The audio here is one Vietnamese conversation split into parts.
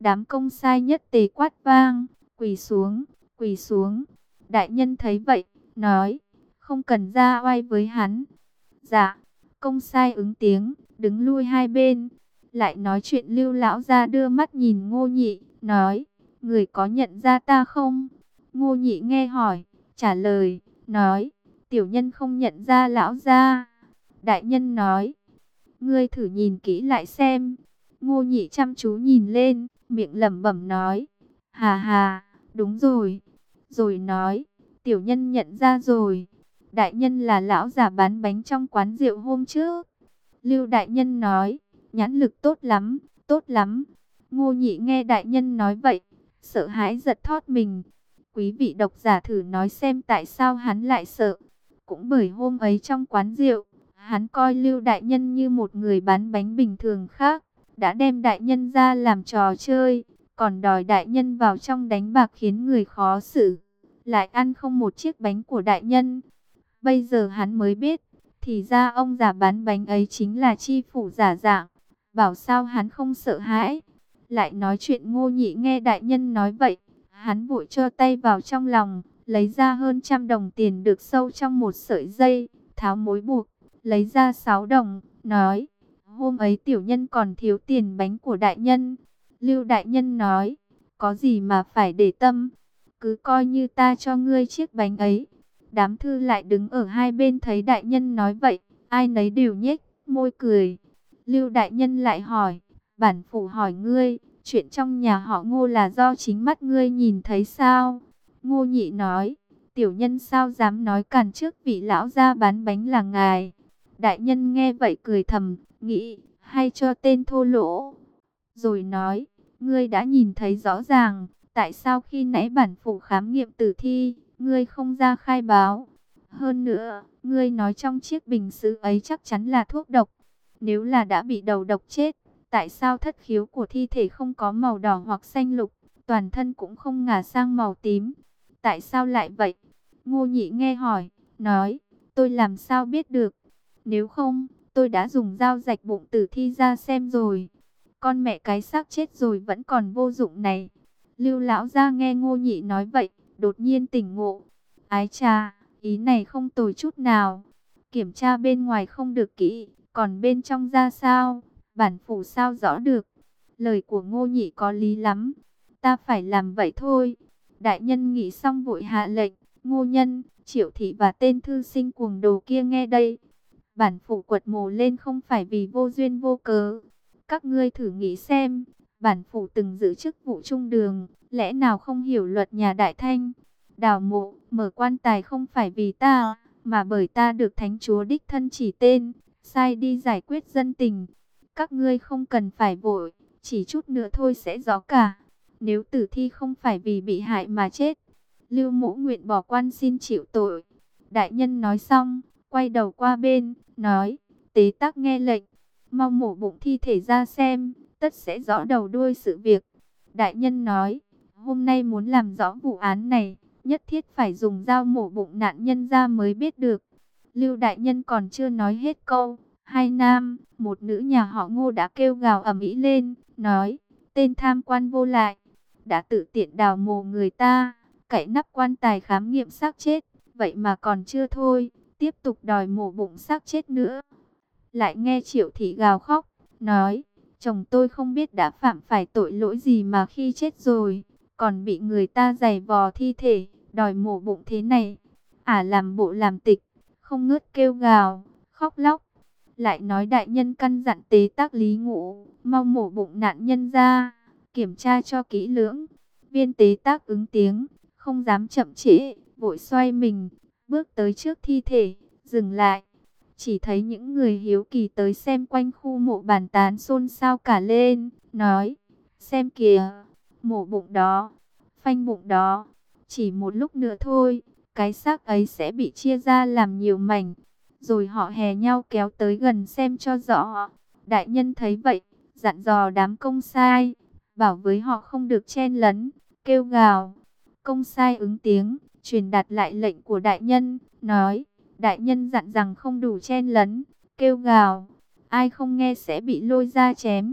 Đám công sai nhất tề quát vang, quỳ xuống, quỳ xuống. Đại nhân thấy vậy, nói, không cần ra oai với hắn. Dạ, công sai ứng tiếng, đứng lui hai bên. Lại nói chuyện Lưu lão gia đưa mắt nhìn Ngô Nhị, nói, người có nhận ra ta không? Ngô Nhị nghe hỏi, trả lời, nói, tiểu nhân không nhận ra lão gia. Đại nhân nói, ngươi thử nhìn kỹ lại xem. Ngô Nhị chăm chú nhìn lên, miệng lẩm bẩm nói, hà hà, đúng rồi. Rồi nói, tiểu nhân nhận ra rồi. Đại nhân là lão già bán bánh trong quán rượu hôm trước. Lưu đại nhân nói, nhãn lực tốt lắm, tốt lắm. Ngô Nhị nghe đại nhân nói vậy, sợ hãi giật thót mình. Quý vị độc giả thử nói xem tại sao hắn lại sợ. Cũng bởi hôm ấy trong quán rượu, hắn coi Lưu đại nhân như một người bán bánh bình thường khác, đã đem đại nhân ra làm trò chơi, còn đòi đại nhân vào trong đánh bạc khiến người khó xử, lại ăn không một chiếc bánh của đại nhân. Bây giờ hắn mới biết, thì ra ông già bán bánh ấy chính là chi phủ giả dạng. Bảo sao hắn không sợ hãi. Lại nói chuyện Ngô Nhị nghe đại nhân nói vậy, hắn vội cho tay vào trong lòng, lấy ra hơn 100 đồng tiền được sâu trong một sợi dây, tháo mối buộc, lấy ra 6 đồng, nói, hôm ấy tiểu nhân còn thiếu tiền bánh của đại nhân. Lưu đại nhân nói, có gì mà phải để tâm, cứ coi như ta cho ngươi chiếc bánh ấy. Đám thư lại đứng ở hai bên thấy đại nhân nói vậy, ai nấy đều nhếch môi cười. Lưu đại nhân lại hỏi, bản phủ hỏi ngươi, chuyện trong nhà họ Ngô là do chính mắt ngươi nhìn thấy sao? Ngô Nhị nói, tiểu nhân sao dám nói càn trước vị lão gia bán bánh là ngài. Đại nhân nghe vậy cười thầm, nghĩ, hay cho tên thô lỗ. Rồi nói, ngươi đã nhìn thấy rõ ràng, tại sao khi nãy bản phủ khám nghiệm tử thi, ngươi không ra khai báo? Hơn nữa, ngươi nói trong chiếc bình sứ ấy chắc chắn là thuốc độc. Nếu là đã bị đầu độc chết, tại sao thất khiếu của thi thể không có màu đỏ hoặc xanh lục, toàn thân cũng không ngả sang màu tím? Tại sao lại vậy? Ngô Nhị nghe hỏi, nói, tôi làm sao biết được? Nếu không, tôi đã dùng dao rạch bụng tử thi ra xem rồi. Con mẹ cái xác chết rồi vẫn còn vô dụng này. Lưu lão gia nghe Ngô Nhị nói vậy, đột nhiên tỉnh ngộ. Ái chà, ý này không tồi chút nào. Kiểm tra bên ngoài không được kỹ, còn bên trong ra sao? Bản phủ sao rõ được? Lời của Ngô Nhị có lý lắm. Ta phải làm vậy thôi. Đại nhân nghĩ xong vội hạ lệnh. Ngô Nhân, Triệu Thị và tên thư sinh cuồng đồ kia nghe đây. Bản phủ quật mồ lên không phải vì vô duyên vô cớ. Các ngươi thử nghĩ xem, bản phủ từng giữ chức vụ trung đường, lẽ nào không hiểu luật nhà Đại Thanh? Đào mộ, mở quan tài không phải vì ta, mà bởi ta được thánh chúa đích thân chỉ tên, sai đi giải quyết dân tình. Các ngươi không cần phải vội, chỉ chút nữa thôi sẽ rõ cả. Nếu tử thi không phải vì bị hại mà chết, Lưu Mỗ nguyện bỏ quan xin chịu tội. Đại nhân nói xong, quay đầu qua bên, nói, tế tắc nghe lệnh, mau mổ bụng thi thể ra xem, tất sẽ rõ đầu đuôi sự việc. Đại nhân nói, hôm nay muốn làm rõ vụ án này, nhất thiết phải dùng dao mổ bụng nạn nhân ra mới biết được. Lưu đại nhân còn chưa nói hết câu, hai nam, một nữ nhà họ Ngô đã kêu gào ầm ĩ lên, nói, tên tham quan vô lại, đã tự tiện đào mồ người ta, cậy nắp quan tài khám nghiệm xác chết, vậy mà còn chưa thôi, tiếp tục đòi mổ bụng xác chết nữa. Lại nghe Triệu Thị gào khóc, nói, chồng tôi không biết đã phạm phải tội lỗi gì mà khi chết rồi, còn bị người ta giày vò thi thể, đòi mổ bụng thế này. Làm bộ làm tịch, không ngớt kêu gào, khóc lóc. Lại nói đại nhân căn dặn tế tác Lý Ngũ, mau mổ bụng nạn nhân ra, kiểm tra cho kỹ lưỡng. Viên tế tác ứng tiếng, không dám chậm trễ, vội xoay mình, bước tới trước thi thể, dừng lại. Chỉ thấy những người hiếu kỳ tới xem quanh khu mộ bàn tán xôn xao cả lên, nói, xem kìa, mổ bụng đó, phanh bụng đó, chỉ một lúc nữa thôi, cái xác ấy sẽ bị chia ra làm nhiều mảnh. Rồi họ hè nhau kéo tới gần xem cho rõ. Đại nhân thấy vậy, dặn dò đám công sai, bảo với họ không được chen lấn, kêu gào. Công sai ứng tiếng, truyền đạt lại lệnh của đại nhân, nói, đại nhân dặn rằng không đủ chen lấn, kêu gào, ai không nghe sẽ bị lôi ra chém.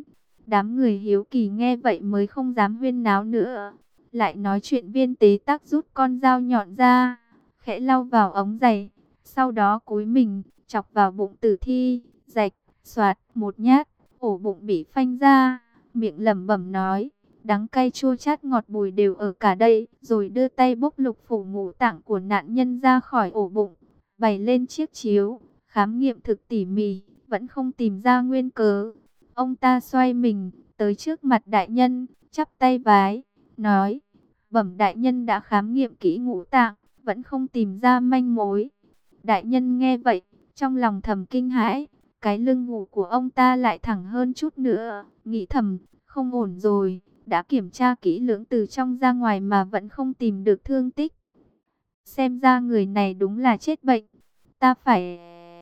Đám người hiếu kỳ nghe vậy mới không dám huyên náo nữa. Lại nói chuyện viên tế tác rút con dao nhọn ra, khẽ lau vào ống giày, sau đó cúi mình, chọc vào bụng tử thi, rạch, xoạt, một nhát, ổ bụng bị phanh ra, miệng lẩm bẩm nói, đắng cay chua chát ngọt bùi đều ở cả đây, rồi đưa tay bốc lục phủ ngũ tạng của nạn nhân ra khỏi ổ bụng, bày lên chiếc chiếu, khám nghiệm thực tỉ mỉ, vẫn không tìm ra nguyên cớ. Ông ta xoay mình, tới trước mặt đại nhân, chắp tay vái, nói, bẩm đại nhân đã khám nghiệm kỹ ngũ tạng, vẫn không tìm ra manh mối. Đại nhân nghe vậy, trong lòng thầm kinh hãi, cái lưng ngủ của ông ta lại thẳng hơn chút nữa, nghĩ thầm, không ổn rồi, đã kiểm tra kỹ lưỡng từ trong ra ngoài mà vẫn không tìm được thương tích. Xem ra người này đúng là chết bệnh, ta phải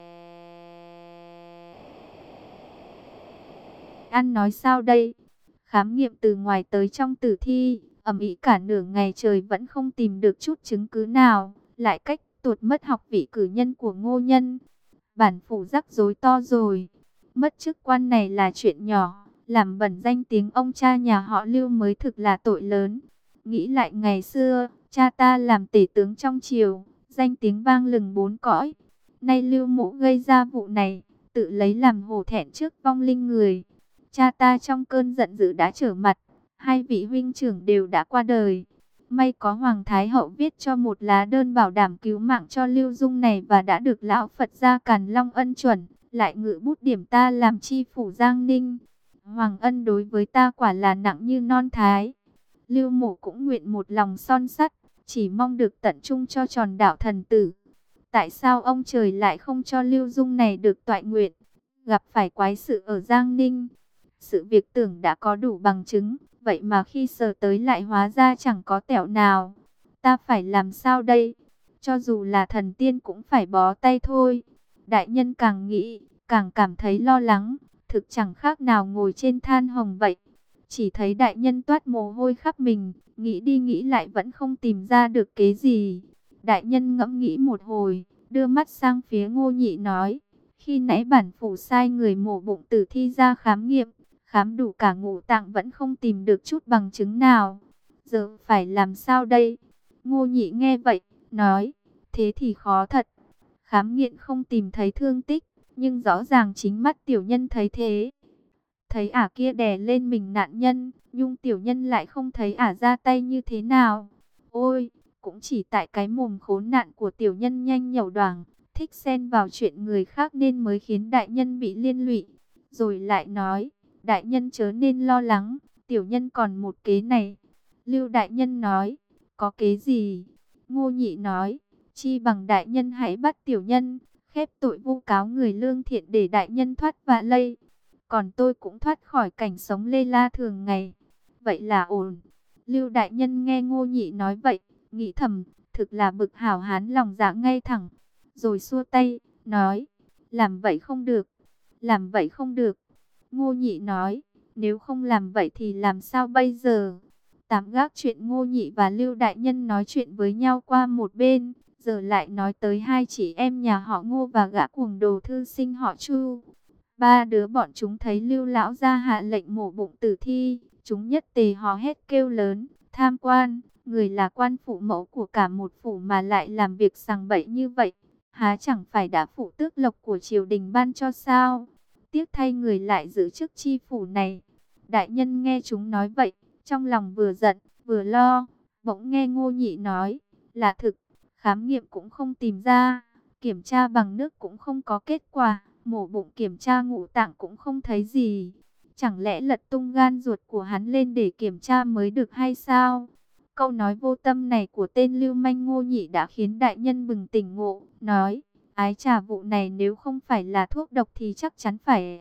ăn nói sao đây? Khám nghiệm từ ngoài tới trong tử thi, ầm ĩ cả nửa ngày trời vẫn không tìm được chút chứng cứ nào, lại cách tuột mất học vị cử nhân của Ngô Nhân. Bản phủ rắc rối to rồi, mất chức quan này là chuyện nhỏ, làm bẩn danh tiếng ông cha nhà họ Lưu mới thực là tội lớn. Nghĩ lại ngày xưa, cha ta làm tể tướng trong triều, danh tiếng vang lừng bốn cõi. Nay Lưu Mỗ gây ra vụ này, tự lấy làm hổ thẹn trước vong linh người. Cha ta trong cơn giận dữ đã trở mặt, hai vị huynh trưởng đều đã qua đời. May có Hoàng Thái Hậu viết cho một lá đơn bảo đảm cứu mạng cho Lưu Dung này và đã được Lão Phật gia Càn Long ân chuẩn, lại ngự bút điểm ta làm chi phủ Giang Ninh. Hoàng ân đối với ta quả là nặng như non thái. Lưu Mộ cũng nguyện một lòng son sắt, chỉ mong được tận trung cho tròn đạo thần tử. Tại sao ông trời lại không cho Lưu Dung này được toại nguyện, gặp phải quái sự ở Giang Ninh? Sự việc tưởng đã có đủ bằng chứng, vậy mà khi sờ tới lại hóa ra chẳng có tẹo nào. Ta phải làm sao đây? Cho dù là thần tiên cũng phải bó tay thôi. Đại nhân càng nghĩ, càng cảm thấy lo lắng, thực chẳng khác nào ngồi trên than hồng vậy. Chỉ thấy đại nhân toát mồ hôi khắp mình, nghĩ đi nghĩ lại vẫn không tìm ra được kế gì. Đại nhân ngẫm nghĩ một hồi, đưa mắt sang phía Ngô Nhị nói, khi nãy bản phủ sai người mổ bụng tử thi ra khám nghiệm, khám đủ cả ngũ tạng vẫn không tìm được chút bằng chứng nào. Giờ phải làm sao đây? Ngô Nhị nghe vậy, nói, thế thì khó thật. Khám nghiệm không tìm thấy thương tích, nhưng rõ ràng chính mắt tiểu nhân thấy thế. Thấy ả kia đè lên mình nạn nhân, nhưng tiểu nhân lại không thấy ả ra tay như thế nào. Ôi, cũng chỉ tại cái mồm khốn nạn của tiểu nhân nhanh nhẩu đoảng, thích xen vào chuyện người khác nên mới khiến đại nhân bị liên lụy. Rồi lại nói, đại nhân chớ nên lo lắng, tiểu nhân còn một kế này. Lưu đại nhân nói, có kế gì? Ngô Nhị nói, chi bằng đại nhân hãy bắt tiểu nhân, khép tội vu cáo người lương thiện để đại nhân thoát vạ lây. Còn tôi cũng thoát khỏi cảnh sống lê la thường ngày. Vậy là ổn. Lưu đại nhân nghe Ngô Nhị nói vậy, nghĩ thầm, thực là bực hảo hán lòng dạ ngay thẳng. Rồi xua tay, nói, làm vậy không được, làm vậy không được. Ngô Nhị nói, nếu không làm vậy thì làm sao bây giờ? Tạm gác chuyện Ngô Nhị và Lưu đại nhân nói chuyện với nhau qua một bên, giờ lại nói tới hai chị em nhà họ Ngô và gã cuồng đồ thư sinh họ Chu. Ba đứa bọn chúng thấy Lưu lão ra hạ lệnh mổ bụng tử thi, chúng nhất tề hò hét kêu lớn, tham quan, người là quan phụ mẫu của cả một phủ mà lại làm việc sằng bậy như vậy, há chẳng phải đã phụ tước lộc của triều đình ban cho sao? Tiếc thay người lại giữ chức chi phủ này. Đại nhân nghe chúng nói vậy, trong lòng vừa giận, vừa lo, bỗng nghe Ngô Nhị nói, là thực, khám nghiệm cũng không tìm ra, kiểm tra bằng nước cũng không có kết quả, mổ bụng kiểm tra ngũ tạng cũng không thấy gì. Chẳng lẽ lật tung gan ruột của hắn lên để kiểm tra mới được hay sao? Câu nói vô tâm này của tên lưu manh Ngô Nhị đã khiến đại nhân bừng tỉnh ngộ, nói, ái chà vụ này nếu không phải là thuốc độc thì chắc chắn phải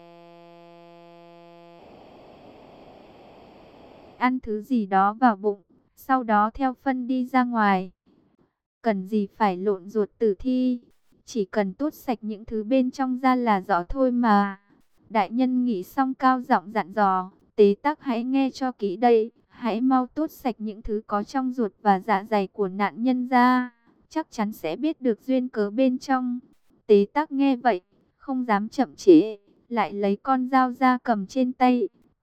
ăn thứ gì đó vào bụng, sau đó theo phân đi ra ngoài. Cần gì phải lộn ruột tử thi, chỉ cần tuốt sạch những thứ bên trong ra là rõ thôi mà. Đại nhân nghĩ xong cao giọng dặn dò, tế tắc hãy nghe cho kỹ đây, hãy mau tuốt sạch những thứ có trong ruột và dạ dày của nạn nhân ra, chắc chắn sẽ biết được duyên cớ bên trong. Tế tắc nghe vậy, không dám chậm trễ, lại lấy con dao ra cầm trên tay,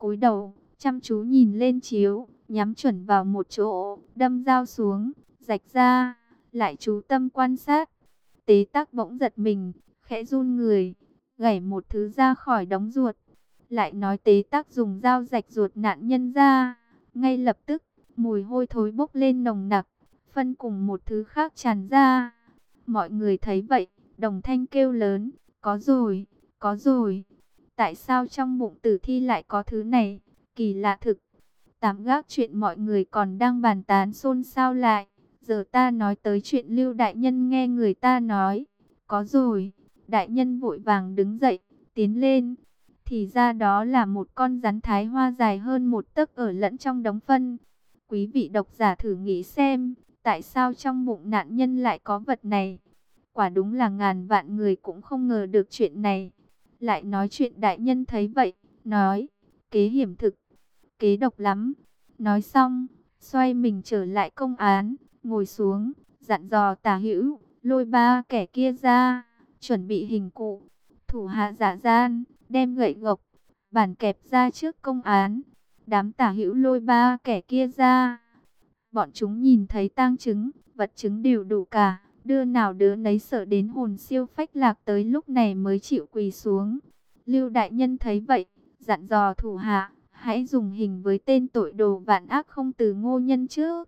cúi đầu, chăm chú nhìn lên chiếu, nhắm chuẩn vào một chỗ, đâm dao xuống, rạch ra, lại chú tâm quan sát. Tế Tắc bỗng giật mình, khẽ run người, gảy một thứ ra khỏi đống ruột. Lại nói Tế Tắc dùng dao rạch ruột nạn nhân ra, ngay lập tức, mùi hôi thối bốc lên nồng nặc, phân cùng một thứ khác tràn ra. Mọi người thấy vậy, đồng thanh kêu lớn, có rồi, có rồi. Tại sao trong bụng tử thi lại có thứ này? Kỳ lạ thực. Tạm gác chuyện mọi người còn đang bàn tán xôn xao lại. Giờ ta nói tới chuyện Lưu đại nhân nghe người ta nói. Có rồi. Đại nhân vội vàng đứng dậy, tiến lên. Thì ra đó là một con rắn thái hoa dài hơn một tấc ở lẫn trong đống phân. Quý vị độc giả thử nghĩ xem, tại sao trong bụng nạn nhân lại có vật này? Quả đúng là ngàn vạn người cũng không ngờ được chuyện này. Lại nói chuyện đại nhân thấy vậy, nói, kế hiểm thực, kế độc lắm. Nói xong, xoay mình trở lại công án, ngồi xuống, dặn dò Tả Hữu, lôi ba kẻ kia ra, chuẩn bị hình cụ. Thủ hạ giả gian, đem gậy gộc, bàn kẹp ra trước công án. Đám Tả Hữu lôi ba kẻ kia ra. Bọn chúng nhìn thấy tang chứng, vật chứng đều đủ cả. Đưa nào đứa nấy sợ đến hồn siêu phách lạc, tới lúc này mới chịu quỳ xuống. Lưu đại nhân thấy vậy, dặn dò thủ hạ, hãy dùng hình với tên tội đồ vạn ác không từ Ngô Nhân trước.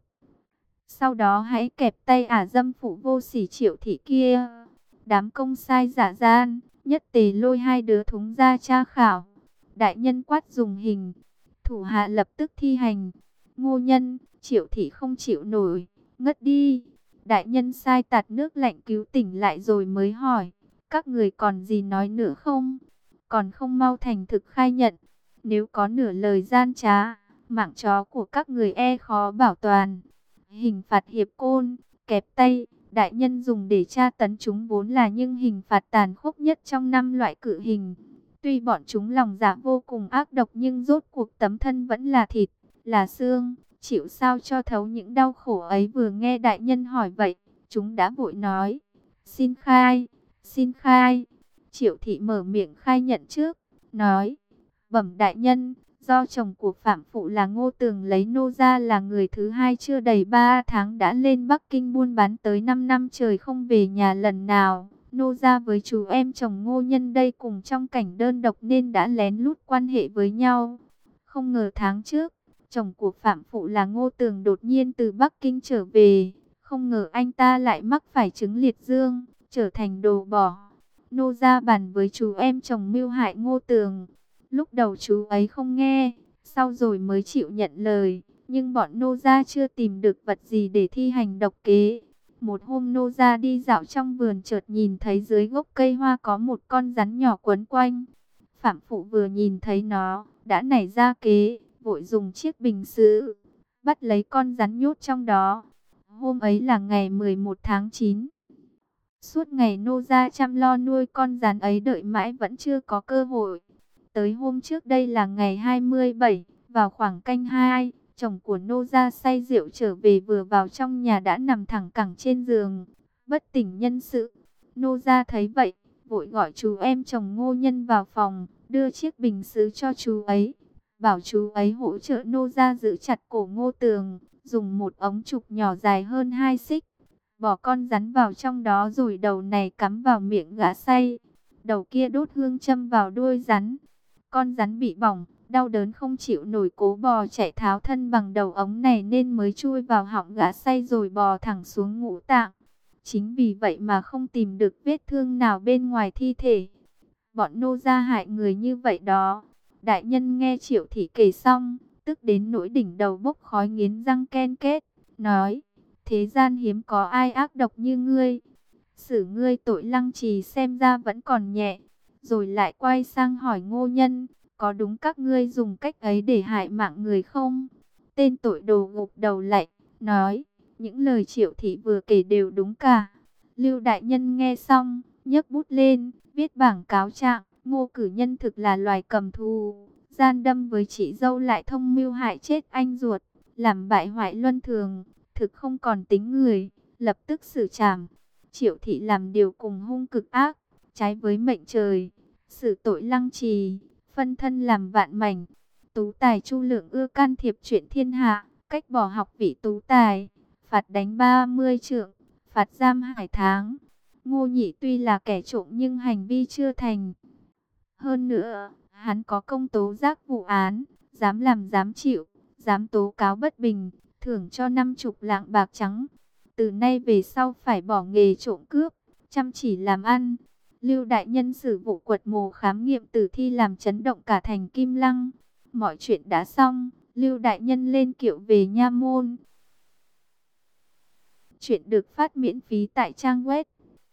Sau đó hãy kẹp tay ả dâm phụ vô sỉ Triệu Thị kia. Đám công sai giả gian, nhất tề lôi hai đứa thúng ra tra khảo. Đại nhân quát dùng hình, thủ hạ lập tức thi hành. Ngô Nhân, Triệu Thị không chịu nổi, ngất đi. Đại nhân sai tạt nước lạnh cứu tỉnh lại rồi mới hỏi, các người còn gì nói nữa không? Còn không mau thành thực khai nhận, nếu có nửa lời gian trá, mạng chó của các người e khó bảo toàn. Hình phạt hiệp côn, kẹp tay, đại nhân dùng để tra tấn chúng vốn là những hình phạt tàn khốc nhất trong 5 loại cự hình. Tuy bọn chúng lòng dạ vô cùng ác độc nhưng rốt cuộc tấm thân vẫn là thịt, là xương. Chịu sao cho thấu những đau khổ ấy. Vừa nghe đại nhân hỏi vậy, chúng đã vội nói, xin khai, xin khai. Triệu Thị mở miệng khai nhận trước, nói, bẩm đại nhân, do chồng của phạm phụ là Ngô Tường lấy nô ra là người thứ hai chưa đầy 3 tháng đã lên Bắc Kinh buôn bán tới 5 năm trời không về nhà lần nào. Nô ra với chú em chồng Ngô Nhân đây cùng trong cảnh đơn độc nên đã lén lút quan hệ với nhau. Không ngờ tháng trước, chồng của phạm phụ là Ngô Tường đột nhiên từ Bắc Kinh trở về. Không ngờ anh ta lại mắc phải chứng liệt dương, trở thành đồ bỏ. Nô ra bàn với chú em chồng mưu hại Ngô Tường. Lúc đầu chú ấy không nghe, sau rồi mới chịu nhận lời. Nhưng bọn nô gia chưa tìm được vật gì để thi hành độc kế. Một hôm nô gia đi dạo trong vườn chợt nhìn thấy dưới gốc cây hoa có một con rắn nhỏ quấn quanh. Phạm phụ vừa nhìn thấy nó, đã nảy ra kế, vội dùng chiếc bình sứ, bắt lấy con rắn nhốt trong đó. Hôm ấy là ngày 11 tháng 9. Suốt ngày nô gia chăm lo nuôi con rắn ấy đợi mãi vẫn chưa có cơ hội. Tới hôm trước đây là ngày 27, vào khoảng canh 2, chồng của nô gia say rượu trở về vừa vào trong nhà đã nằm thẳng cẳng trên giường, bất tỉnh nhân sự. Nô gia thấy vậy, vội gọi chú em chồng Ngô Nhân vào phòng, đưa chiếc bình sứ cho chú ấy, bảo chú ấy hỗ trợ nô gia giữ chặt cổ Ngô Tường, dùng một ống trục nhỏ dài hơn 2 xích, bỏ con rắn vào trong đó rồi đầu này cắm vào miệng gã say, đầu kia đốt hương châm vào đuôi rắn. Con rắn bị bỏng, đau đớn không chịu nổi cố bò chạy tháo thân bằng đầu ống này nên mới chui vào họng gã say rồi bò thẳng xuống ngũ tạng. Chính vì vậy mà không tìm được vết thương nào bên ngoài thi thể. Bọn nô gia hại người như vậy đó. Đại nhân nghe Triệu Thị kể xong, tức đến nỗi đỉnh đầu bốc khói nghiến răng ken kết, nói, thế gian hiếm có ai ác độc như ngươi. Xử ngươi tội lăng trì xem ra vẫn còn nhẹ. Rồi lại quay sang hỏi Ngô Nhân, có đúng các ngươi dùng cách ấy để hại mạng người không? Tên tội đồ gục đầu lại, nói, những lời Triệu Thị vừa kể đều đúng cả. Lưu đại nhân nghe xong, nhấc bút lên, viết bảng cáo trạng, Ngô cử nhân thực là loài cầm thù, gian đâm với chị dâu lại thông mưu hại chết anh ruột, làm bại hoại luân thường, thực không còn tính người, lập tức xử trảm. Triệu Thị làm điều cùng hung cực ác, trái với mệnh trời, xử tội lăng trì, phân thân làm vạn mảnh. tú tài Chu Lượng ưa can thiệp chuyện thiên hạ, cách bỏ học vị tú tài, phạt đánh 30 trượng, phạt giam 2 tháng. Ngô Nhị tuy là kẻ trộm nhưng hành vi chưa thành. Hơn nữa, hắn có công tố giác vụ án, dám làm dám chịu, dám tố cáo bất bình, thưởng cho 50 lạng bạc trắng. Từ nay về sau phải bỏ nghề trộm cướp, chăm chỉ làm ăn. Lưu đại nhân xử vụ quật mồ khám nghiệm tử thi làm chấn động cả thành Kim Lăng. Mọi chuyện đã xong, Lưu đại nhân lên kiệu về nha môn. Chuyện được phát miễn phí tại trang web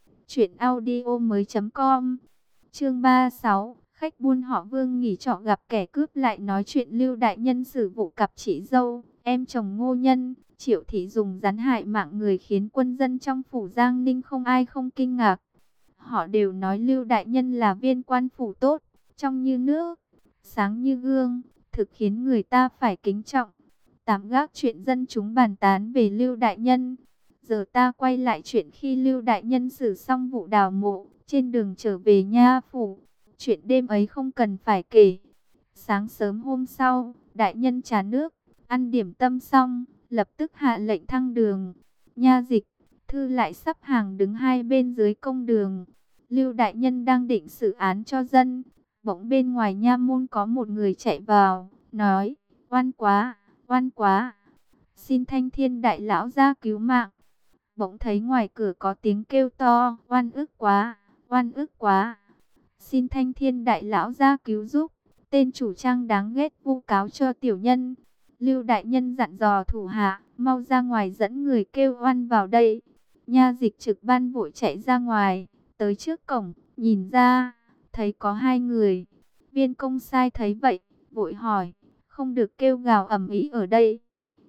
truyệnaudiomoi.com. Chương 36, khách buôn họ Vương nghỉ trọ gặp kẻ cướp lại nói chuyện Lưu đại nhân xử vụ cặp chị dâu, em chồng Ngô Nhân, Triệu thị dùng rắn hại mạng người khiến quân dân trong phủ Giang Ninh không ai không kinh ngạc. Họ đều nói Lưu đại nhân là viên quan phủ tốt, trong như nước, sáng như gương, thực khiến người ta phải kính trọng. Tạm gác chuyện dân chúng bàn tán về Lưu đại nhân. Giờ ta quay lại chuyện khi Lưu đại nhân xử xong vụ đào mộ, trên đường trở về nha phủ. Chuyện đêm ấy không cần phải kể. Sáng sớm hôm sau, đại nhân trà nước, ăn điểm tâm xong, lập tức hạ lệnh thăng đường. Nha dịch, thư lại sắp hàng đứng hai bên dưới công đường. Lưu đại nhân đang định xử án cho dân. Bỗng bên ngoài nha môn có một người chạy vào, nói, oan quá, oan quá. Xin Thanh Thiên đại lão ra cứu mạng. Bỗng thấy ngoài cửa có tiếng kêu to, oan ức quá, oan ức quá. Xin Thanh Thiên đại lão ra cứu giúp, tên chủ trang đáng ghét vu cáo cho tiểu nhân. Lưu đại nhân dặn dò thủ hạ, mau ra ngoài dẫn người kêu oan vào đây. Nha dịch trực ban vội chạy ra ngoài, tới trước cổng, nhìn ra, thấy có hai người. Viên công sai thấy vậy, vội hỏi, không được kêu gào ầm ĩ ở đây.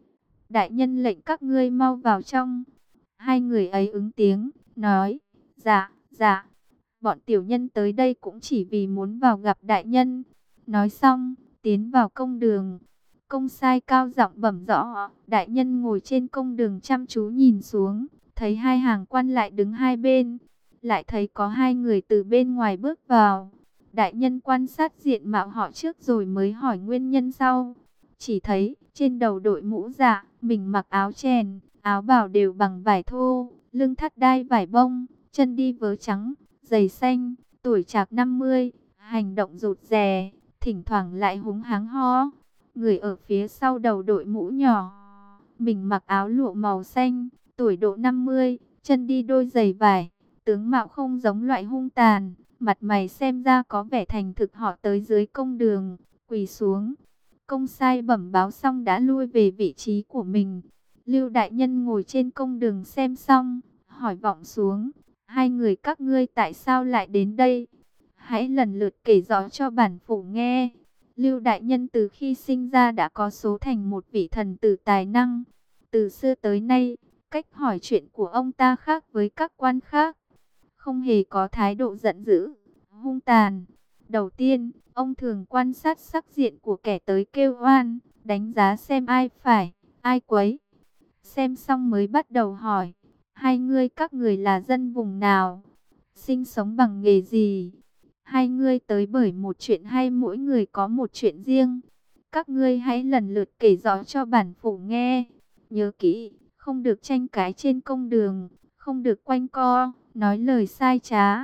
Đại nhân lệnh các ngươi mau vào trong. Hai người ấy ứng tiếng, nói, dạ, dạ, bọn tiểu nhân tới đây cũng chỉ vì muốn vào gặp đại nhân. Nói xong, tiến vào công đường. Công sai cao giọng bẩm rõ, đại nhân ngồi trên công đường chăm chú nhìn xuống, thấy hai hàng quan lại đứng hai bên, lại thấy có hai người từ bên ngoài bước vào. Đại nhân quan sát diện mạo họ trước rồi mới hỏi nguyên nhân sau. Chỉ thấy trên đầu đội mũ dạ, mình mặc áo chèn, áo bào đều bằng vải thô, lưng thắt đai vải bông, chân đi vớ trắng, giày xanh, tuổi chạc 50, hành động rụt rè, thỉnh thoảng lại húng hắng ho. Người ở phía sau đầu đội mũ nhỏ, mình mặc áo lụa màu xanh, tuổi độ 50, chân đi đôi giày vải, tướng mạo không giống loại hung tàn, mặt mày xem ra có vẻ thành thực. Họ tới dưới công đường, quỳ xuống. Công sai bẩm báo xong đã lui về vị trí của mình. Lưu đại nhân ngồi trên công đường xem xong, hỏi vọng xuống, hai người các ngươi tại sao lại đến đây? Hãy lần lượt kể rõ cho bản phủ nghe. Lưu đại nhân từ khi sinh ra đã có số thành một vị thần tử tài năng. Từ xưa tới nay, cách hỏi chuyện của ông ta khác với các quan khác, không hề có thái độ giận dữ, hung tàn. Đầu tiên, ông thường quan sát sắc diện của kẻ tới kêu oan, đánh giá xem ai phải, ai quấy. Xem xong mới bắt đầu hỏi, hai ngươi các người là dân vùng nào? Sinh sống bằng nghề gì? Hai ngươi tới bởi một chuyện hay mỗi người có một chuyện riêng? Các ngươi hãy lần lượt kể rõ cho bản phủ nghe. Nhớ kỹ, không được tranh cãi trên công đường, không được quanh co, nói lời sai trá.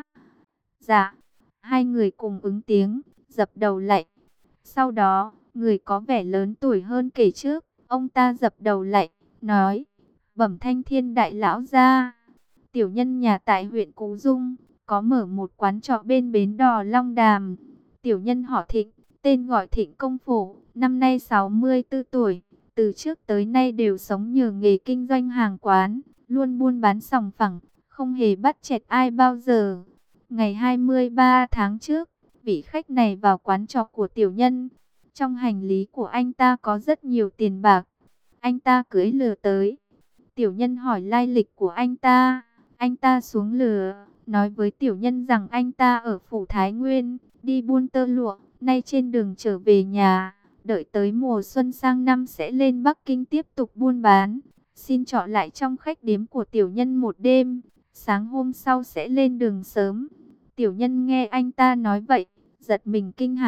Dạ, hai người cùng ứng tiếng, dập đầu lạy. Sau đó, người có vẻ lớn tuổi hơn kể trước, ông ta dập đầu lạy, nói, bẩm Thanh Thiên đại lão gia, tiểu nhân nhà tại huyện Cú Dung, có mở một quán trọ bên bến đò Long Đàm. Tiểu nhân họ Thịnh, tên gọi Thịnh Công Phổ, năm nay 64 tuổi, từ trước tới nay đều sống nhờ nghề kinh doanh hàng quán, luôn buôn bán sòng phẳng, không hề bắt chẹt ai bao giờ. Ngày 23 tháng trước, vị khách này vào quán trọ của tiểu nhân. Trong hành lý của anh ta có rất nhiều tiền bạc. Anh ta cưỡi lừa tới. Tiểu nhân hỏi lai lịch của anh ta. Anh ta xuống lừa, nói với tiểu nhân rằng anh ta ở phủ Thái Nguyên, đi buôn tơ lụa, nay trên đường trở về nhà. Đợi tới mùa xuân sang năm sẽ lên Bắc Kinh tiếp tục buôn bán. Xin trọ lại trong khách điếm của tiểu nhân một đêm. Sáng hôm sau sẽ lên đường sớm. Tiểu nhân nghe anh ta nói vậy, giật mình kinh hãi,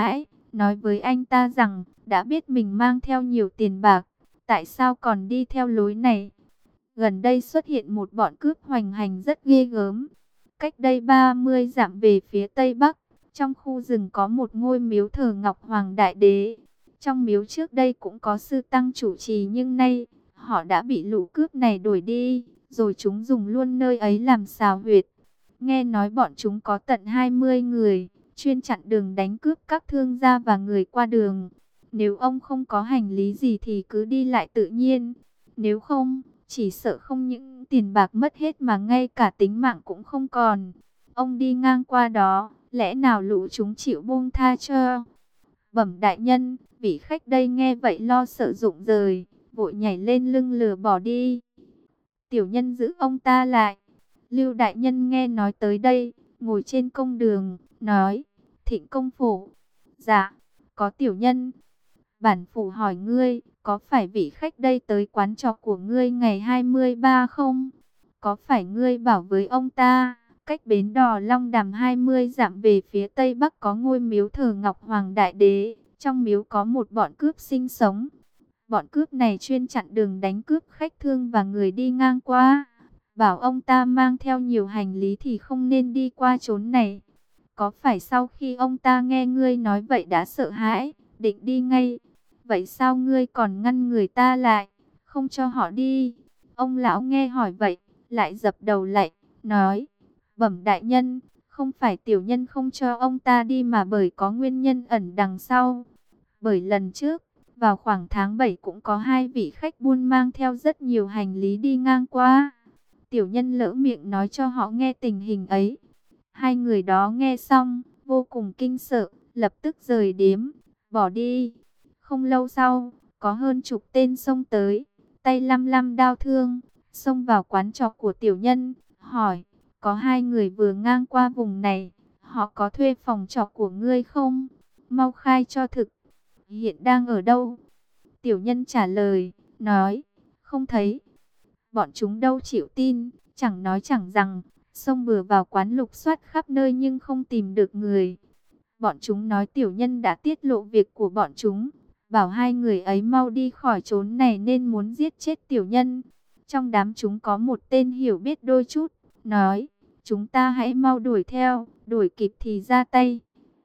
nói với anh ta rằng đã biết mình mang theo nhiều tiền bạc, tại sao còn đi theo lối này. Gần đây xuất hiện một bọn cướp hoành hành rất ghê gớm. Cách đây 30 dặm về phía tây bắc, trong khu rừng có một ngôi miếu thờ Ngọc Hoàng Đại Đế. Trong miếu trước đây cũng có sư tăng chủ trì, nhưng nay họ đã bị lũ cướp này đuổi đi, rồi chúng dùng luôn nơi ấy làm xào huyệt. Nghe nói bọn chúng có tận 20 người, chuyên chặn đường đánh cướp các thương gia và người qua đường. Nếu ông không có hành lý gì thì cứ đi lại tự nhiên. Nếu không, chỉ sợ không những tiền bạc mất hết mà ngay cả tính mạng cũng không còn. Ông đi ngang qua đó, lẽ nào lũ chúng chịu buông tha cho? Bẩm đại nhân, vị khách đây nghe vậy lo sợ rụng rời, vội nhảy lên lưng lừa bỏ đi. Tiểu nhân giữ ông ta lại. Lưu đại nhân nghe nói tới đây, ngồi trên công đường, nói: Thịnh công phủ. Dạ, có tiểu nhân. Bản phủ hỏi ngươi, có phải vị khách đây tới quán trọ của ngươi ngày 23 không? Có phải ngươi bảo với ông ta, cách bến đò Long Đàm 20 dặm về phía tây bắc có ngôi miếu thờ Ngọc Hoàng Đại Đế, trong miếu có một bọn cướp sinh sống. Bọn cướp này chuyên chặn đường đánh cướp khách thương và người đi ngang qua. Bảo ông ta mang theo nhiều hành lý thì không nên đi qua chốn này. Có phải sau khi ông ta nghe ngươi nói vậy đã sợ hãi, định đi ngay? Vậy sao ngươi còn ngăn người ta lại, không cho họ đi? Ông lão nghe hỏi vậy, lại dập đầu lạy, nói: Bẩm đại nhân, không phải tiểu nhân không cho ông ta đi mà bởi có nguyên nhân ẩn đằng sau. Bởi lần trước, vào khoảng tháng 7 cũng có hai vị khách buôn mang theo rất nhiều hành lý đi ngang qua. Tiểu nhân lỡ miệng nói cho họ nghe tình hình ấy. Hai người đó nghe xong, vô cùng kinh sợ, lập tức rời điếm, bỏ đi. Không lâu sau, có hơn chục tên xông tới, tay lăm lăm đao thương, xông vào quán trọ của tiểu nhân, hỏi: có hai người vừa ngang qua vùng này, họ có thuê phòng trọ của ngươi không? Mau khai cho thực. Hiện đang ở đâu? Tiểu nhân trả lời, nói: không thấy. Bọn chúng đâu chịu tin, chẳng nói chẳng rằng, xông bừa vào quán lục soát khắp nơi nhưng không tìm được người. Bọn chúng nói tiểu nhân đã tiết lộ việc của bọn chúng, bảo hai người ấy mau đi khỏi chốn này nên muốn giết chết tiểu nhân. Trong đám chúng có một tên hiểu biết đôi chút, nói: chúng ta hãy mau đuổi theo, đuổi kịp thì ra tay.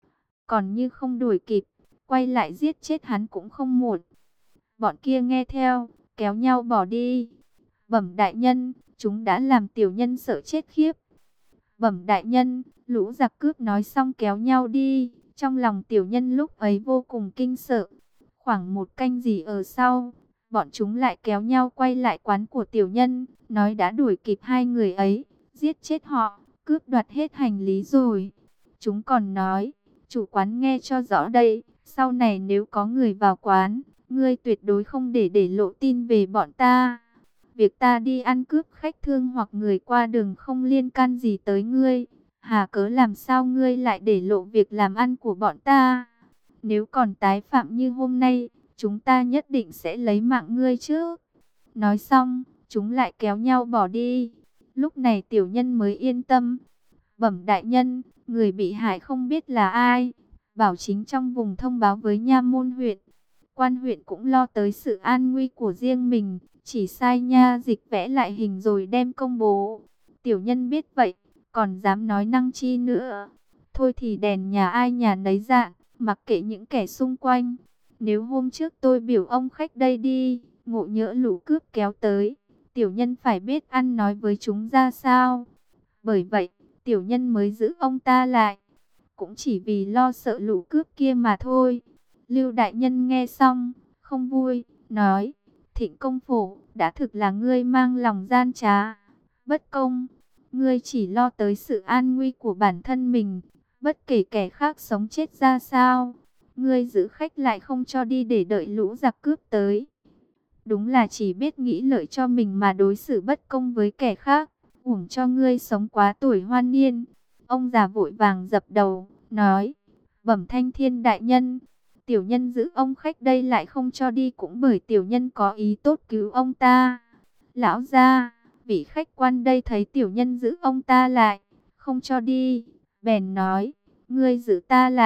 Còn như không đuổi kịp, quay lại giết chết hắn cũng không muộn. Bọn kia nghe theo, kéo nhau bỏ đi. Bẩm đại nhân, chúng đã làm tiểu nhân sợ chết khiếp. Bẩm đại nhân, lũ giặc cướp nói xong kéo nhau đi. Trong lòng tiểu nhân lúc ấy vô cùng kinh sợ. Khoảng một canh gì ở sau, bọn chúng lại kéo nhau quay lại quán của tiểu nhân, nói đã đuổi kịp hai người ấy, giết chết họ, cướp đoạt hết hành lý rồi. Chúng còn nói: chủ quán nghe cho rõ đây, sau này nếu có người vào quán, ngươi tuyệt đối không để lộ tin về bọn ta. Việc ta đi ăn cướp khách thương hoặc người qua đường không liên can gì tới ngươi. Hà cớ làm sao ngươi lại để lộ việc làm ăn của bọn ta? Nếu còn tái phạm như hôm nay, chúng ta nhất định sẽ lấy mạng ngươi chứ. Nói xong, chúng lại kéo nhau bỏ đi. Lúc này tiểu nhân mới yên tâm. Bẩm đại nhân, người bị hại không biết là ai. Bảo chính trong vùng thông báo với nha môn huyện. Quan huyện cũng lo tới sự an nguy của riêng mình, chỉ sai nha dịch vẽ lại hình rồi đem công bố. Tiểu nhân biết vậy, còn dám nói năng chi nữa. Thôi thì đèn nhà ai nhà nấy dạng, mặc kệ những kẻ xung quanh. Nếu hôm trước tôi biểu ông khách đây đi, ngộ nhỡ lũ cướp kéo tới, tiểu nhân phải biết ăn nói với chúng ra sao. Bởi vậy, tiểu nhân mới giữ ông ta lại, cũng chỉ vì lo sợ lũ cướp kia mà thôi. Lưu đại nhân nghe xong, không vui, nói: Thịnh công phủ, đã thực là ngươi mang lòng gian trá, bất công. Ngươi chỉ lo tới sự an nguy của bản thân mình, bất kể kẻ khác sống chết ra sao. Ngươi giữ khách lại không cho đi để đợi lũ giặc cướp tới. Đúng là chỉ biết nghĩ lợi cho mình mà đối xử bất công với kẻ khác. Uổng cho ngươi sống quá tuổi hoan niên. Ông già vội vàng dập đầu, nói: Bẩm thanh thiên đại nhân, tiểu nhân giữ ông khách đây lại không cho đi cũng bởi tiểu nhân có ý tốt cứu ông ta. Lão gia, vị khách quan đây thấy tiểu nhân giữ ông ta lại, không cho đi, bèn nói: ngươi giữ ta lại,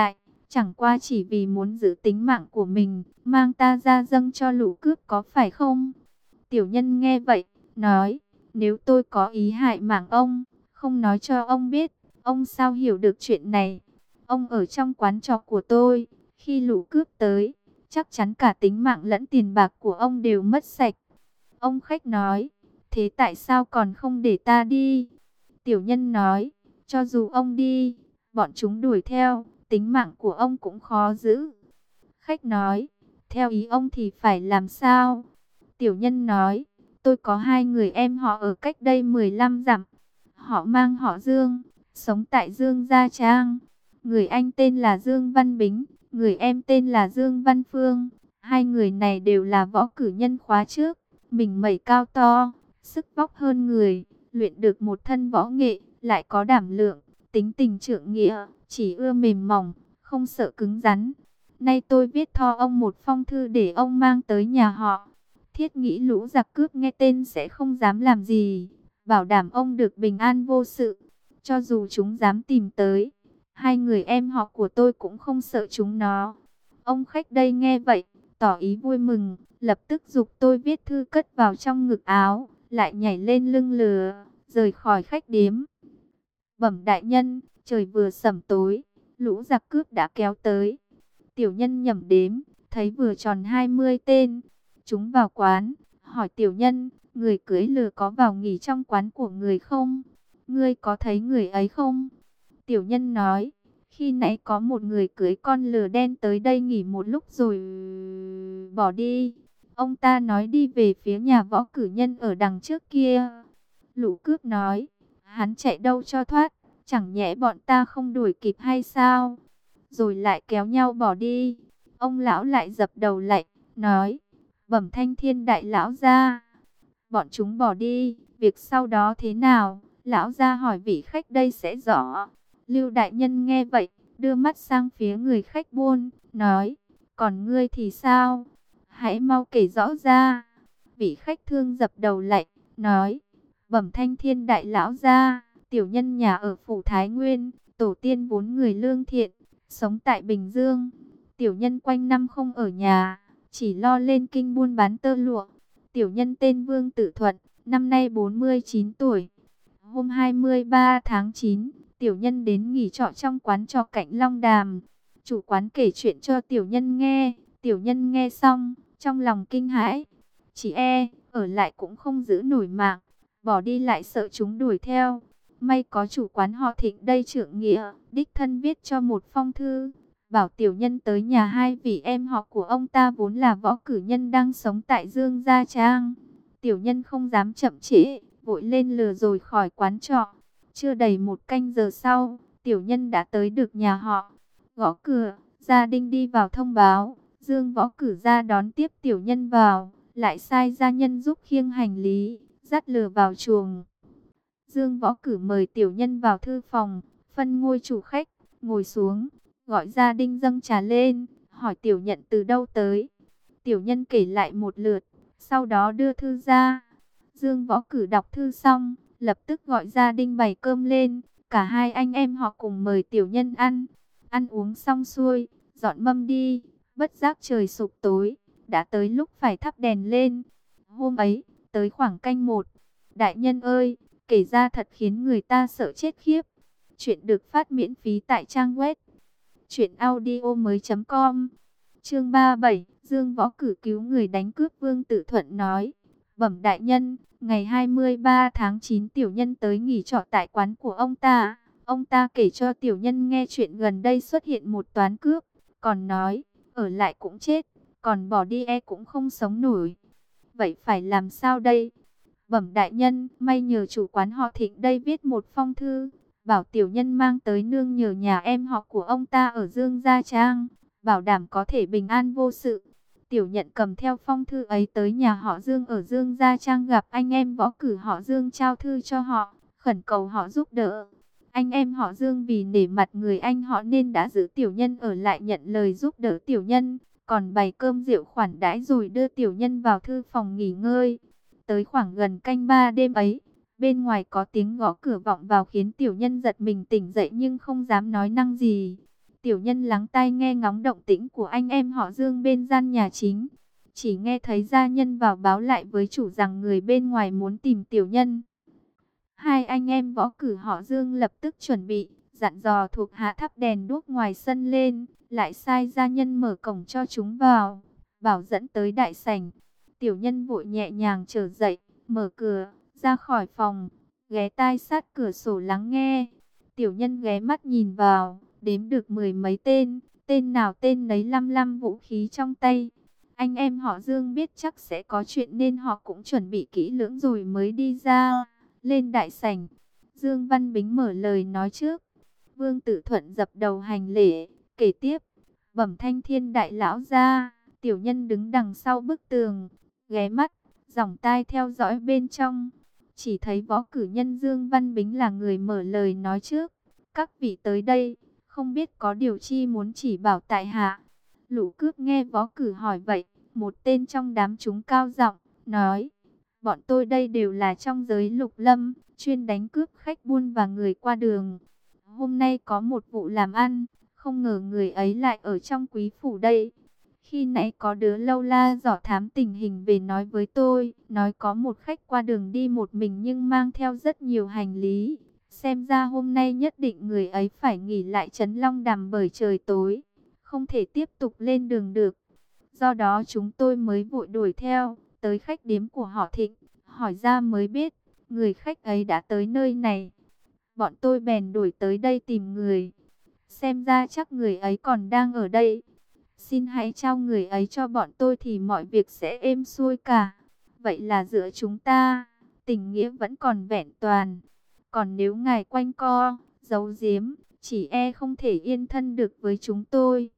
chẳng qua chỉ vì muốn giữ tính mạng của mình, mang ta ra dâng cho lũ cướp có phải không? Tiểu nhân nghe vậy, nói, nếu tôi có ý hại mạng ông, không nói cho ông biết, ông sao hiểu được chuyện này? Ông ở trong quán trọ của tôi, khi lũ cướp tới, chắc chắn cả tính mạng lẫn tiền bạc của ông đều mất sạch. Ông khách nói, thế tại sao còn không để ta đi? Tiểu nhân nói, cho dù ông đi, bọn chúng đuổi theo, tính mạng của ông cũng khó giữ. Khách nói, theo ý ông thì phải làm sao? Tiểu nhân nói, tôi có hai người em họ ở cách đây 15 dặm. Họ mang họ Dương, sống tại Dương Gia Trang. Người anh tên là Dương Văn Bính, người em tên là Dương Văn Phương. Hai người này đều là võ cử nhân khóa trước, mình mẩy cao to, sức vóc hơn người, luyện được một thân võ nghệ, lại có đảm lượng, tính tình trượng nghĩa, chỉ ưa mềm mỏng, không sợ cứng rắn. Nay tôi viết tho ông một phong thư để ông mang tới nhà họ. Thiết nghĩ lũ giặc cướp nghe tên sẽ không dám làm gì, bảo đảm ông được bình an vô sự. Cho dù chúng dám tìm tới, hai người em họ của tôi cũng không sợ chúng nó. Ông khách đây nghe vậy, tỏ ý vui mừng, lập tức giục tôi viết thư cất vào trong ngực áo, lại nhảy lên lưng lừa, rời khỏi khách điếm. Bẩm đại nhân, trời vừa sẩm tối, lũ giặc cướp đã kéo tới. Tiểu nhân nhẩm đếm, thấy vừa tròn 20 tên. Chúng vào quán, hỏi tiểu nhân, người cưỡi lừa có vào nghỉ trong quán của người không? Ngươi có thấy người ấy không? Tiểu nhân nói, khi nãy có một người cưỡi con lừa đen tới đây nghỉ một lúc rồi bỏ đi. Ông ta nói đi về phía nhà võ cử nhân ở đằng trước kia. Lũ cướp nói, hắn chạy đâu cho thoát, chẳng nhẽ bọn ta không đuổi kịp hay sao? Rồi lại kéo nhau bỏ đi. Ông lão lại dập đầu lạy, nói, bẩm thanh thiên đại lão gia, bọn chúng bỏ đi, việc sau đó thế nào? Lão gia hỏi vị khách đây sẽ rõ. Lưu đại nhân nghe vậy, đưa mắt sang phía người khách buôn, nói, còn ngươi thì sao? Hãy mau kể rõ ra. Vị khách thương dập đầu lạy, nói, bẩm thanh thiên đại lão gia, tiểu nhân nhà ở phủ Thái Nguyên, tổ tiên 4 người lương thiện, sống tại Bình Dương. Tiểu nhân quanh năm không ở nhà, chỉ lo lên kinh buôn bán tơ lụa. Tiểu nhân tên Vương Tử Thuận, năm nay 49 tuổi. Hôm 23 tháng 9, tiểu nhân đến nghỉ trọ trong quán trọ cạnh Long Đàm. Chủ quán kể chuyện cho tiểu nhân nghe. Tiểu nhân nghe xong, trong lòng kinh hãi. Chỉ ở lại cũng không giữ nổi mạng, bỏ đi lại sợ chúng đuổi theo. May có chủ quán họ Thịnh đây trượng nghĩa, đích thân viết cho một phong thư, bảo tiểu nhân tới nhà hai vị em họ của ông ta vốn là võ cử nhân đang sống tại Dương Gia Trang. Tiểu nhân không dám chậm trễ, vội lên lừa rồi khỏi quán trọ. Chưa đầy một canh giờ sau, tiểu nhân đã tới được nhà họ. Gõ cửa, gia đình đi vào thông báo, Dương võ cử ra đón tiếp tiểu nhân vào, lại sai gia nhân giúp khiêng hành lý, dắt lừa vào chuồng. Dương võ cử mời tiểu nhân vào thư phòng, phân ngôi chủ khách, ngồi xuống, gọi gia đình dâng trà lên, hỏi tiểu nhận từ đâu tới. Tiểu nhân kể lại một lượt, sau đó đưa thư ra. Dương võ cử đọc thư xong, lập tức gọi gia đình bày cơm lên, cả hai anh em họ cùng mời tiểu nhân ăn. Ăn uống xong xuôi, dọn mâm đi, bất giác trời sụp tối, đã tới lúc phải thắp đèn lên. Hôm ấy, tới khoảng canh 1, đại nhân ơi, kể ra thật khiến người ta sợ chết khiếp. Chuyện được phát miễn phí tại trang web truyệnaudiomoi.com. Chương 37, Dương võ cử cứu người đánh cướp. Vương Tử Thuận nói, bẩm đại nhân, ngày 23 tháng 9 tiểu nhân tới nghỉ trọ tại quán của ông ta. Ông ta kể cho tiểu nhân nghe chuyện gần đây xuất hiện một toán cướp, còn nói, ở lại cũng chết, còn bỏ đi cũng không sống nổi. Vậy phải làm sao đây? Bẩm đại nhân, may nhờ chủ quán họ Thịnh đây viết một phong thư, bảo tiểu nhân mang tới nương nhờ nhà em họ của ông ta ở Dương Gia Trang, bảo đảm có thể bình an vô sự. Tiểu nhận cầm theo phong thư ấy tới nhà họ Dương ở Dương Gia Trang gặp anh em võ cử họ Dương, trao thư cho họ, khẩn cầu họ giúp đỡ. Anh em họ Dương vì nể mặt người anh họ nên đã giữ tiểu nhân ở lại nhận lời giúp đỡ tiểu nhân, còn bày cơm rượu khoản đãi rồi đưa tiểu nhân vào thư phòng nghỉ ngơi. Tới khoảng gần canh 3 đêm ấy, bên ngoài có tiếng gõ cửa vọng vào khiến tiểu nhân giật mình tỉnh dậy nhưng không dám nói năng gì. Tiểu nhân lắng tai nghe ngóng động tĩnh của anh em họ Dương bên gian nhà chính. Chỉ nghe thấy gia nhân vào báo lại với chủ rằng người bên ngoài muốn tìm tiểu nhân. Hai anh em võ cử họ Dương lập tức chuẩn bị, dặn dò thuộc hạ thắp đèn đuốc ngoài sân lên, lại sai gia nhân mở cổng cho chúng vào, bảo dẫn tới đại sảnh. Tiểu nhân vội nhẹ nhàng trở dậy, mở cửa, ra khỏi phòng, ghé tai sát cửa sổ lắng nghe. Tiểu nhân ghé mắt nhìn vào, đếm được mười mấy tên, tên nào tên nấy lăm lăm vũ khí trong tay. Anh em họ Dương biết chắc sẽ có chuyện nên họ cũng chuẩn bị kỹ lưỡng rồi mới đi ra. Lên đại sảnh, Dương Văn Bính mở lời nói trước. Vương Tử Thuận dập đầu hành lễ, kể tiếp, bẩm thanh thiên đại lão gia. Tiểu nhân đứng đằng sau bức tường, ghé mắt, dòng tai theo dõi bên trong. Chỉ thấy võ cử nhân Dương Văn Bính là người mở lời nói trước. Các vị tới đây, không biết có điều chi muốn chỉ bảo tại hạ. Lũ cướp nghe võ cử hỏi vậy, một tên trong đám chúng cao giọng nói, bọn tôi đây đều là trong giới lục lâm, chuyên đánh cướp khách buôn và người qua đường. Hôm nay có một vụ làm ăn, không ngờ người ấy lại ở trong quý phủ đây. Khi nãy có đứa lâu la dò thám tình hình về nói với tôi, nói có một khách qua đường đi một mình nhưng mang theo rất nhiều hành lý. Xem ra hôm nay nhất định người ấy phải nghỉ lại trấn Long Đàm bởi trời tối, không thể tiếp tục lên đường được. Do đó chúng tôi mới vội đuổi theo, tới khách điếm của họ Thịnh, hỏi ra mới biết, người khách ấy đã tới nơi này. Bọn tôi bèn đuổi tới đây tìm người. Xem ra chắc người ấy còn đang ở đây. Xin hãy trao người ấy cho bọn tôi thì mọi việc sẽ êm xuôi cả. Vậy là giữa chúng ta, tình nghĩa vẫn còn vẹn toàn. Còn nếu ngài quanh co, giấu giếm, chỉ e không thể yên thân được với chúng tôi.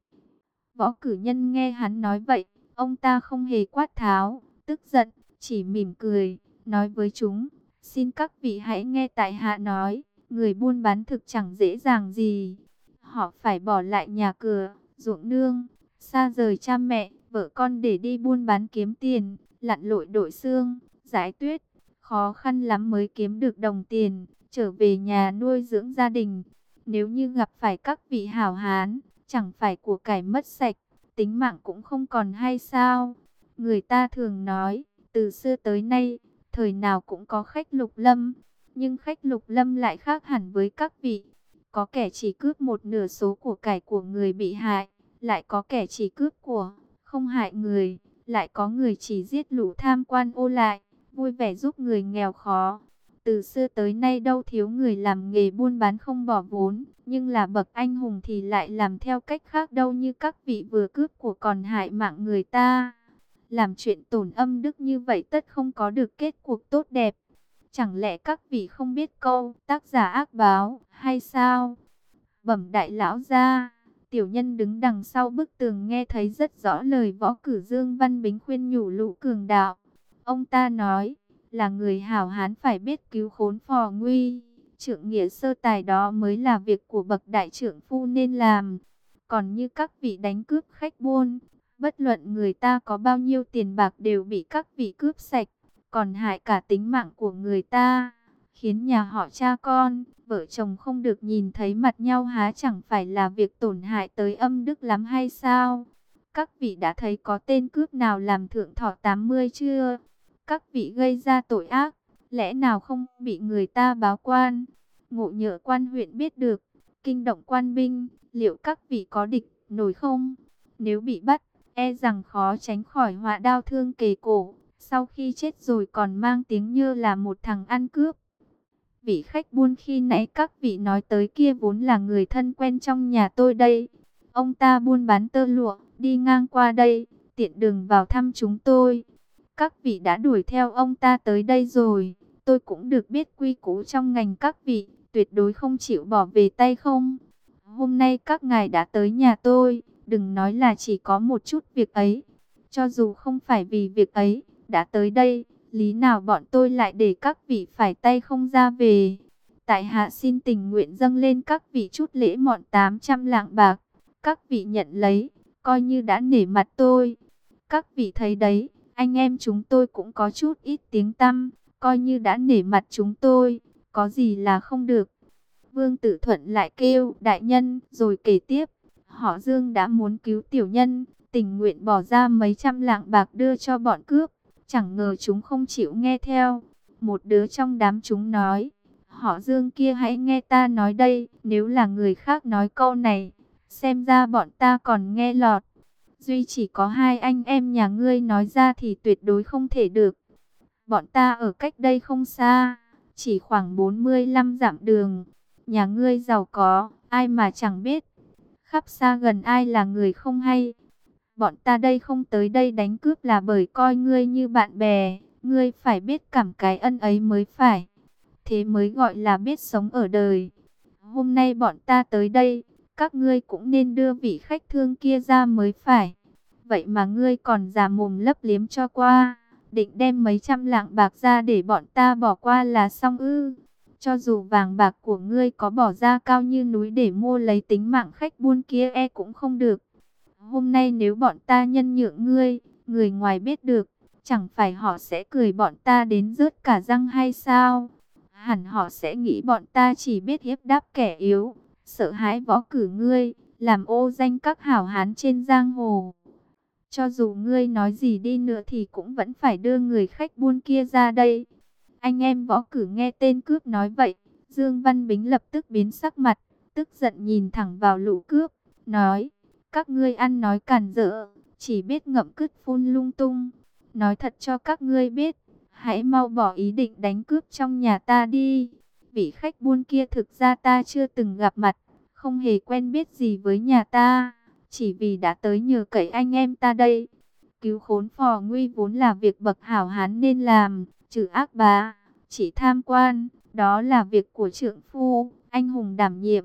Võ cử nhân nghe hắn nói vậy, ông ta không hề quát tháo, tức giận, chỉ mỉm cười, nói với chúng, xin các vị hãy nghe tại hạ nói, người buôn bán thực chẳng dễ dàng gì. Họ phải bỏ lại nhà cửa, ruộng nương, xa rời cha mẹ, vợ con để đi buôn bán kiếm tiền, lặn lội đội xương, giải tuyết, khó khăn lắm mới kiếm được đồng tiền, trở về nhà nuôi dưỡng gia đình. Nếu như gặp phải các vị hảo hán, chẳng phải của cải mất sạch, tính mạng cũng không còn hay sao? Người ta thường nói, từ xưa tới nay, thời nào cũng có khách lục lâm, nhưng khách lục lâm lại khác hẳn với các vị. Có kẻ chỉ cướp một nửa số của cải của người bị hại, lại có kẻ chỉ cướp của, không hại người, lại có người chỉ giết lũ tham quan ô lại, vui vẻ giúp người nghèo khó. Từ xưa tới nay đâu thiếu người làm nghề buôn bán không bỏ vốn, nhưng là bậc anh hùng thì lại làm theo cách khác đâu, như các vị vừa cướp của còn hại mạng người ta. Làm chuyện tổn âm đức như vậy tất không có được kết cuộc tốt đẹp. Chẳng lẽ các vị không biết câu tác giả ác báo hay sao? Bẩm đại lão gia, tiểu nhân đứng đằng sau bức tường nghe thấy rất rõ lời võ cử Dương Văn Bính khuyên nhủ lũ cường đạo. Ông ta nói, là người hảo hán phải biết cứu khốn phò nguy, trượng nghĩa sơ tài đó mới là việc của bậc đại trưởng phu nên làm. Còn như các vị đánh cướp khách buôn, bất luận người ta có bao nhiêu tiền bạc đều bị các vị cướp sạch, còn hại cả tính mạng của người ta, khiến nhà họ cha con, vợ chồng không được nhìn thấy mặt nhau, há chẳng phải là việc tổn hại tới âm đức lắm hay sao? Các vị đã thấy có tên cướp nào làm thượng thọ 80 chưa? Các vị gây ra tội ác, lẽ nào không bị người ta báo quan? Ngộ Nhỡ quan huyện biết được, kinh động quan binh, liệu các vị có địch nổi không? Nếu bị bắt, e rằng khó tránh khỏi họa đao thương kề cổ, sau khi chết rồi còn mang tiếng như là một thằng ăn cướp. Vị khách buôn khi nãy các vị nói tới kia vốn là người thân quen trong nhà tôi đây. Ông ta buôn bán tơ lụa, đi ngang qua đây, tiện đường vào thăm chúng tôi. Các vị đã đuổi theo ông ta tới đây rồi, tôi cũng được biết quy củ trong ngành các vị, tuyệt đối không chịu bỏ về tay không. Hôm nay các ngài đã tới nhà tôi, đừng nói là chỉ có một chút việc ấy. Cho dù không phải vì việc ấy, đã tới đây, lý nào bọn tôi lại để các vị phải tay không ra về. Tại hạ xin tình nguyện dâng lên các vị chút lễ mọn 800 lạng bạc. Các vị nhận lấy, coi như đã nể mặt tôi. Các vị thấy đấy, anh em chúng tôi cũng có chút ít tiếng tăm, coi như đã nể mặt chúng tôi, có gì là không được. Vương Tử Thuận lại kêu đại nhân, rồi kể tiếp. Họ Dương đã muốn cứu tiểu nhân, tình nguyện bỏ ra mấy trăm lạng bạc đưa cho bọn cướp. Chẳng ngờ chúng không chịu nghe theo. Một đứa trong đám chúng nói, họ Dương kia hãy nghe ta nói đây, nếu là người khác nói câu này, xem ra bọn ta còn nghe lọt. Duy chỉ có hai anh em nhà ngươi nói ra thì tuyệt đối không thể được. Bọn ta ở cách đây không xa, chỉ khoảng 45 dặm đường. Nhà ngươi giàu có, ai mà chẳng biết. Khắp xa gần ai là người không hay. Bọn ta đây không tới đây đánh cướp là bởi coi ngươi như bạn bè. Ngươi phải biết cảm cái ân ấy mới phải. Thế mới gọi là biết sống ở đời. Hôm nay bọn ta tới đây, các ngươi cũng nên đưa vị khách thương kia ra mới phải. Vậy mà ngươi còn già mồm lấp liếm cho qua. Định đem mấy trăm lạng bạc ra để bọn ta bỏ qua là xong ư? Cho dù vàng bạc của ngươi có bỏ ra cao như núi để mua lấy tính mạng khách buôn kia cũng không được. Hôm nay nếu bọn ta nhân nhượng ngươi, người ngoài biết được, chẳng phải họ sẽ cười bọn ta đến rớt cả răng hay sao? Hẳn họ sẽ nghĩ bọn ta chỉ biết hiếp đáp kẻ yếu, sợ hãi võ cử ngươi, làm ô danh các hảo hán trên giang hồ. Cho dù ngươi nói gì đi nữa thì cũng vẫn phải đưa người khách buôn kia ra đây. Anh em võ cử nghe tên cướp nói vậy, Dương Văn Bính lập tức biến sắc mặt, tức giận nhìn thẳng vào lũ cướp, nói, các ngươi ăn nói càn rỡ, chỉ biết ngậm cứt phun lung tung. Nói thật cho các ngươi biết, hãy mau bỏ ý định đánh cướp trong nhà ta đi. Vị khách buôn kia thực ra ta chưa từng gặp mặt, không hề quen biết gì với nhà ta, chỉ vì đã tới nhờ cậy anh em ta đây. Cứu khốn phò nguy vốn là việc bậc hảo hán nên làm, trừ ác bá, chỉ tham quan, đó là việc của trượng phu, anh hùng đảm nhiệm.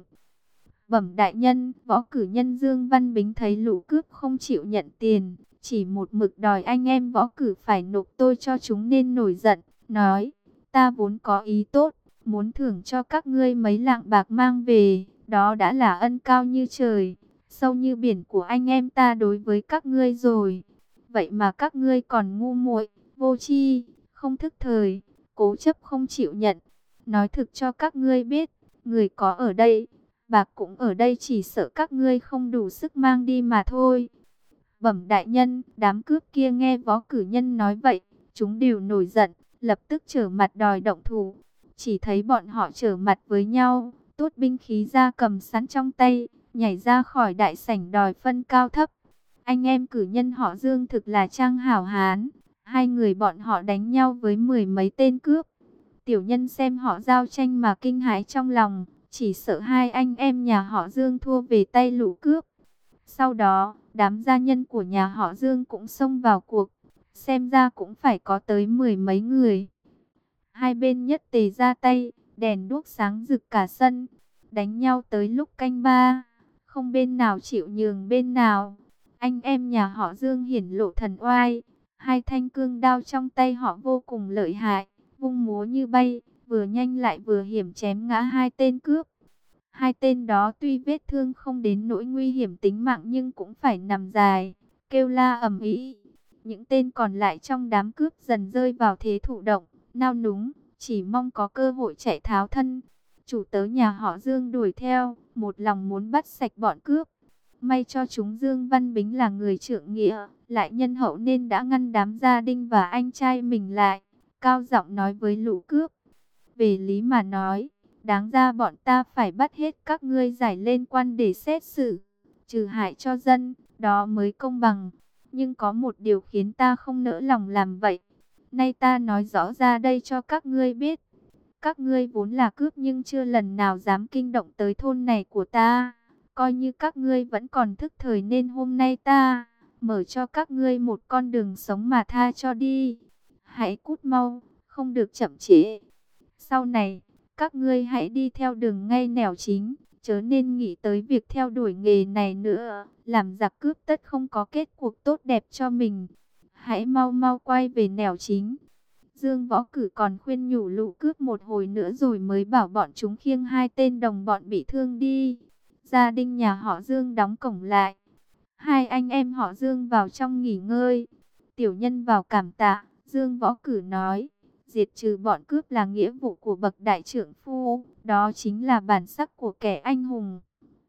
Bẩm đại nhân, võ cử nhân Dương Văn Bính thấy lũ cướp không chịu nhận tiền, chỉ một mực đòi anh em võ cử phải nộp tôi cho chúng nên nổi giận, nói, ta vốn có ý tốt, muốn thưởng cho các ngươi mấy lạng bạc mang về, đó đã là ân cao như trời, sâu như biển của anh em ta đối với các ngươi rồi. Vậy mà các ngươi còn ngu muội, vô tri, không thức thời, cố chấp không chịu nhận. Nói thực cho các ngươi biết, người có ở đây, bạc cũng ở đây, chỉ sợ các ngươi không đủ sức mang đi mà thôi. Bẩm đại nhân, đám cướp kia nghe võ cử nhân nói vậy, chúng đều nổi giận, lập tức trở mặt đòi động thủ. Chỉ thấy bọn họ trở mặt với nhau, tốt binh khí ra cầm sẵn trong tay, nhảy ra khỏi đại sảnh đòi phân cao thấp. Anh em cử nhân họ Dương thực là trang hảo hán, hai người bọn họ đánh nhau với mười mấy tên cướp. Tiểu nhân xem họ giao tranh mà kinh hãi trong lòng, chỉ sợ hai anh em nhà họ Dương thua về tay lũ cướp. Sau đó, đám gia nhân của nhà họ Dương cũng xông vào cuộc, xem ra cũng phải có tới mười mấy người. Hai bên nhất tề ra tay, đèn đuốc sáng rực cả sân, đánh nhau tới lúc canh ba, không bên nào chịu nhường bên nào. Anh em nhà họ Dương hiển lộ thần oai, hai thanh cương đao trong tay họ vô cùng lợi hại, vung múa như bay, vừa nhanh lại vừa hiểm chém ngã hai tên cướp. Hai tên đó tuy vết thương không đến nỗi nguy hiểm tính mạng nhưng cũng phải nằm dài, kêu la ầm ĩ. Những tên còn lại trong đám cướp dần rơi vào thế thụ động, nao núng, chỉ mong có cơ hội chạy tháo thân. Chủ tớ nhà họ Dương đuổi theo, một lòng muốn bắt sạch bọn cướp. May cho chúng Dương Văn Bính là người trượng nghĩa, lại nhân hậu nên đã ngăn đám gia đình và anh trai mình lại, cao giọng nói với lũ cướp. Về lý mà nói, đáng ra bọn ta phải bắt hết các ngươi giải lên quan để xét xử, trừ hại cho dân, đó mới công bằng. Nhưng có một điều khiến ta không nỡ lòng làm vậy. Nay ta nói rõ ra đây cho các ngươi biết. Các ngươi vốn là cướp nhưng chưa lần nào dám kinh động tới thôn này của ta. Coi như các ngươi vẫn còn thức thời nên hôm nay ta mở cho các ngươi một con đường sống mà tha cho đi. Hãy cút mau, không được chậm trễ. Sau này, các ngươi hãy đi theo đường ngay nẻo chính, chớ nên nghĩ tới việc theo đuổi nghề này nữa. Làm giặc cướp tất không có kết cuộc tốt đẹp cho mình. Hãy mau mau quay về nẻo chính. Dương Võ Cử còn khuyên nhủ lũ cướp một hồi nữa rồi mới bảo bọn chúng khiêng hai tên đồng bọn bị thương đi. Gia đình nhà họ Dương đóng cổng lại. Hai anh em họ Dương vào trong nghỉ ngơi. Tiểu nhân vào cảm tạ, Dương Võ Cử nói. Diệt trừ bọn cướp là nghĩa vụ của bậc đại trưởng phu, đó chính là bản sắc của kẻ anh hùng.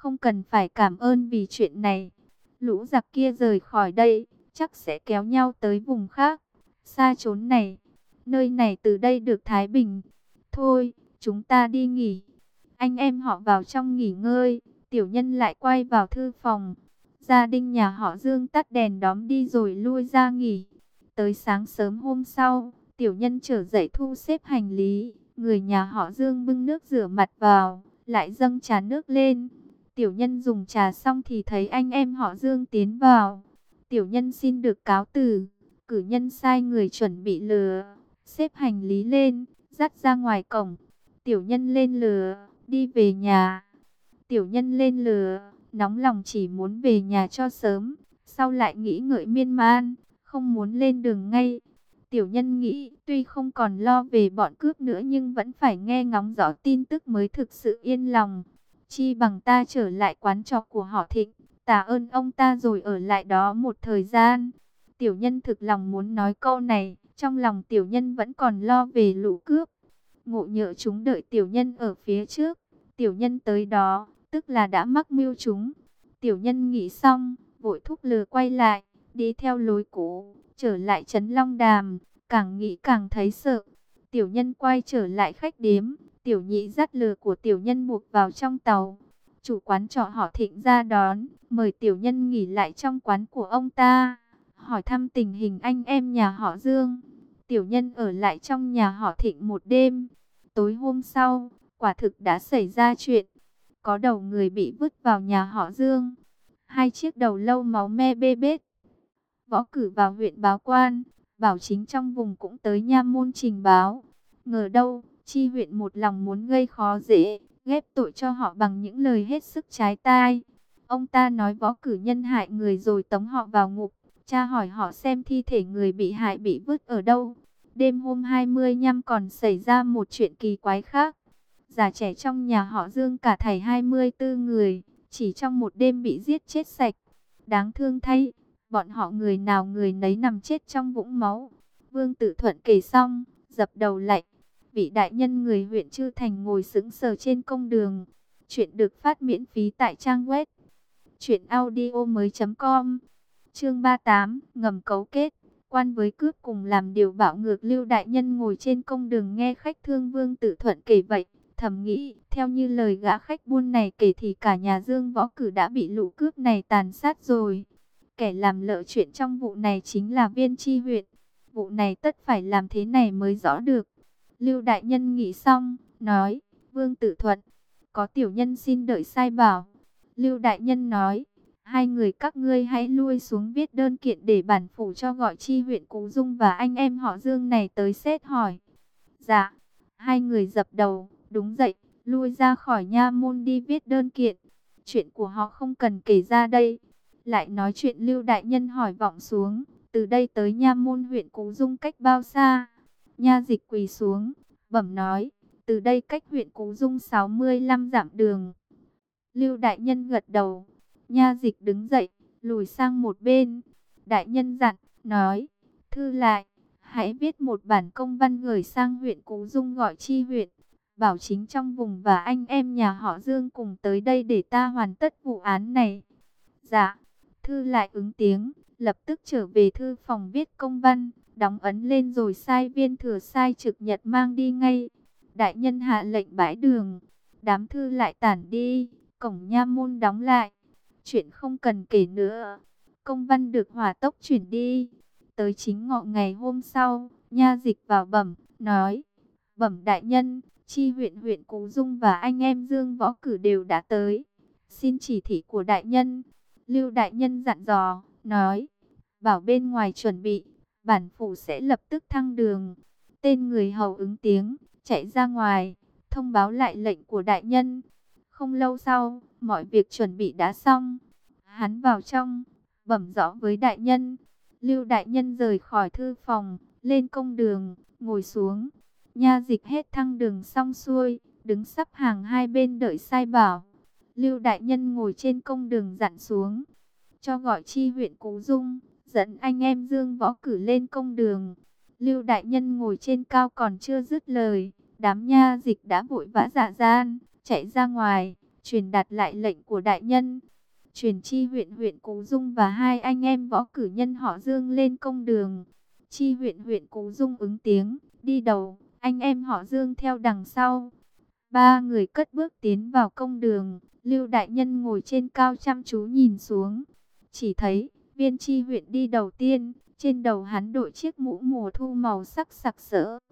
không cần phải cảm ơn vì chuyện này. Lũ giặc kia rời khỏi đây, chắc sẽ kéo nhau tới vùng khác, xa chốn này. Nơi này từ đây được thái bình. Thôi, chúng ta đi nghỉ. Anh em họ vào trong nghỉ ngơi, tiểu nhân lại quay vào thư phòng. Gia đình nhà họ Dương tắt đèn đóm đi rồi lui ra nghỉ. Tới sáng sớm hôm sau, tiểu nhân trở dậy thu xếp hành lý. Người nhà họ Dương bưng nước rửa mặt vào, lại dâng trà nước lên. Tiểu nhân dùng trà xong thì thấy anh em họ Dương tiến vào. Tiểu nhân xin được cáo từ. Cử nhân sai người chuẩn bị lừa, xếp hành lý lên, dắt ra ngoài cổng. Tiểu nhân lên lừa, đi về nhà. Tiểu nhân lên lừa, nóng lòng chỉ muốn về nhà cho sớm. Sau lại nghĩ ngợi miên man, không muốn lên đường ngay. Tiểu nhân nghĩ tuy không còn lo về bọn cướp nữa nhưng vẫn phải nghe ngóng rõ tin tức mới thực sự yên lòng. Chi bằng ta trở lại quán trọ của họ Thịnh, tạ ơn ông ta rồi ở lại đó một thời gian. Tiểu nhân thực lòng muốn nói câu này, trong lòng tiểu nhân vẫn còn lo về lũ cướp. Ngộ nhỡ chúng đợi tiểu nhân ở phía trước, tiểu nhân tới đó, tức là đã mắc mưu chúng. Tiểu nhân nghĩ xong, vội thúc lừa quay lại, đi theo lối cũ, trở lại trấn Long Đàm, càng nghĩ càng thấy sợ. Tiểu nhân quay trở lại khách điếm, tiểu nhị dắt lừa của tiểu nhân buộc vào trong tàu. Chủ quán trọ họ Thịnh ra đón, mời tiểu nhân nghỉ lại trong quán của ông ta, hỏi thăm tình hình anh em nhà họ Dương. Tiểu nhân ở lại trong nhà họ Thịnh một đêm. Tối hôm sau, quả thực đã xảy ra chuyện. Có đầu người bị vứt vào nhà họ Dương. Hai chiếc đầu lâu máu me bê bết. Võ Cử vào huyện báo quan, Bảo Chính trong vùng cũng tới nha môn trình báo. Ngờ đâu, Chi huyện một lòng muốn gây khó dễ, ghép tội cho họ bằng những lời hết sức trái tai. Ông ta nói Võ Cử nhân hại người rồi tống họ vào ngục. Cha hỏi họ xem thi thể người bị hại bị vứt ở đâu. Đêm hôm 25 còn xảy ra một chuyện kỳ quái khác. Già trẻ trong nhà họ Dương cả thảy 24 người, chỉ trong một đêm bị giết chết sạch. Đáng thương thay, bọn họ người nào người nấy nằm chết trong vũng máu. Vương Tử Thuận kể xong, dập đầu lạy. Vị đại nhân người huyện Chư Thành ngồi sững sờ trên công đường. Chuyện được phát miễn phí tại trang web truyệnaudiomoi.com. Chương 38, ngầm cấu kết. Quan với cướp cùng làm điều bạo ngược. Lưu đại nhân ngồi trên công đường nghe khách thương Vương Tử Thuận kể vậy, thầm nghĩ, theo như lời gã khách buôn này kể thì cả nhà Dương Võ Cử đã bị lũ cướp này tàn sát rồi. Kẻ làm lỡ chuyện trong vụ này chính là Viên Chi huyện. Vụ này tất phải làm thế này mới rõ được. Lưu đại nhân nghĩ xong, nói, Vương Tử Thuận, có tiểu nhân xin đợi sai bảo. Lưu đại nhân nói, hai người các ngươi hãy lui xuống viết đơn kiện để bản phủ cho gọi Chi huyện Cú Dung và anh em họ Dương này tới xét hỏi. Dạ, hai người dập đầu, đúng vậy, lui ra khỏi nha môn đi viết đơn kiện. Chuyện của họ không cần kể ra đây. Lại nói chuyện Lưu đại nhân hỏi vọng xuống, từ đây tới nha môn huyện Cú Dung cách bao xa? Nha dịch quỳ xuống, bẩm nói, từ đây cách huyện Cú Dung 65 dặm đường. Lưu đại nhân gật đầu. Nha dịch đứng dậy, lùi sang một bên. Đại nhân dặn, nói, thư lại, hãy viết một bản công văn gửi sang huyện Cú Dung gọi Chi huyện. Bảo Chính trong vùng và anh em nhà họ Dương cùng tới đây để ta hoàn tất vụ án này. Dạ, thư lại ứng tiếng, lập tức trở về thư phòng viết công văn, đóng ấn lên rồi sai viên thừa sai trực nhật mang đi ngay. Đại nhân hạ lệnh bãi đường, đám thư lại tản đi, cổng nha môn đóng lại. Chuyện không cần kể nữa. Công văn được hỏa tốc chuyển đi. Tới chính ngọ ngày hôm sau, nha dịch vào bẩm, nói, bẩm đại nhân, Chi huyện huyện Cú Dung và anh em Dương Võ Cử đều đã tới. Xin chỉ thị của đại nhân. Lưu đại nhân dặn dò, nói, bảo bên ngoài chuẩn bị, bản phủ sẽ lập tức thăng đường. Tên người hầu ứng tiếng, chạy ra ngoài, thông báo lại lệnh của đại nhân. Không lâu sau, mọi việc chuẩn bị đã xong. Hắn vào trong, bẩm rõ với đại nhân. Lưu đại nhân rời khỏi thư phòng, lên công đường, ngồi xuống. Nha dịch hết thăng đường xong xuôi, đứng sắp hàng hai bên đợi sai bảo. Lưu đại nhân ngồi trên công đường dặn xuống, cho gọi Chi huyện Cú Dung, dẫn anh em Dương Võ Cử lên công đường. Lưu đại nhân ngồi trên cao còn chưa dứt lời, đám nha dịch đã vội vã dạ gian, chạy ra ngoài, truyền đạt lại lệnh của đại nhân. Truyền Chi huyện huyện Cú Dung và hai anh em võ cử nhân họ Dương lên công đường. Chi huyện huyện Cú Dung ứng tiếng, đi đầu, anh em họ Dương theo đằng sau. Ba người cất bước tiến vào công đường. Lưu đại nhân ngồi trên cao chăm chú nhìn xuống. Chỉ thấy Viên Chi huyện đi đầu tiên, trên đầu hắn đội chiếc mũ mùa thu màu sắc sặc sỡ.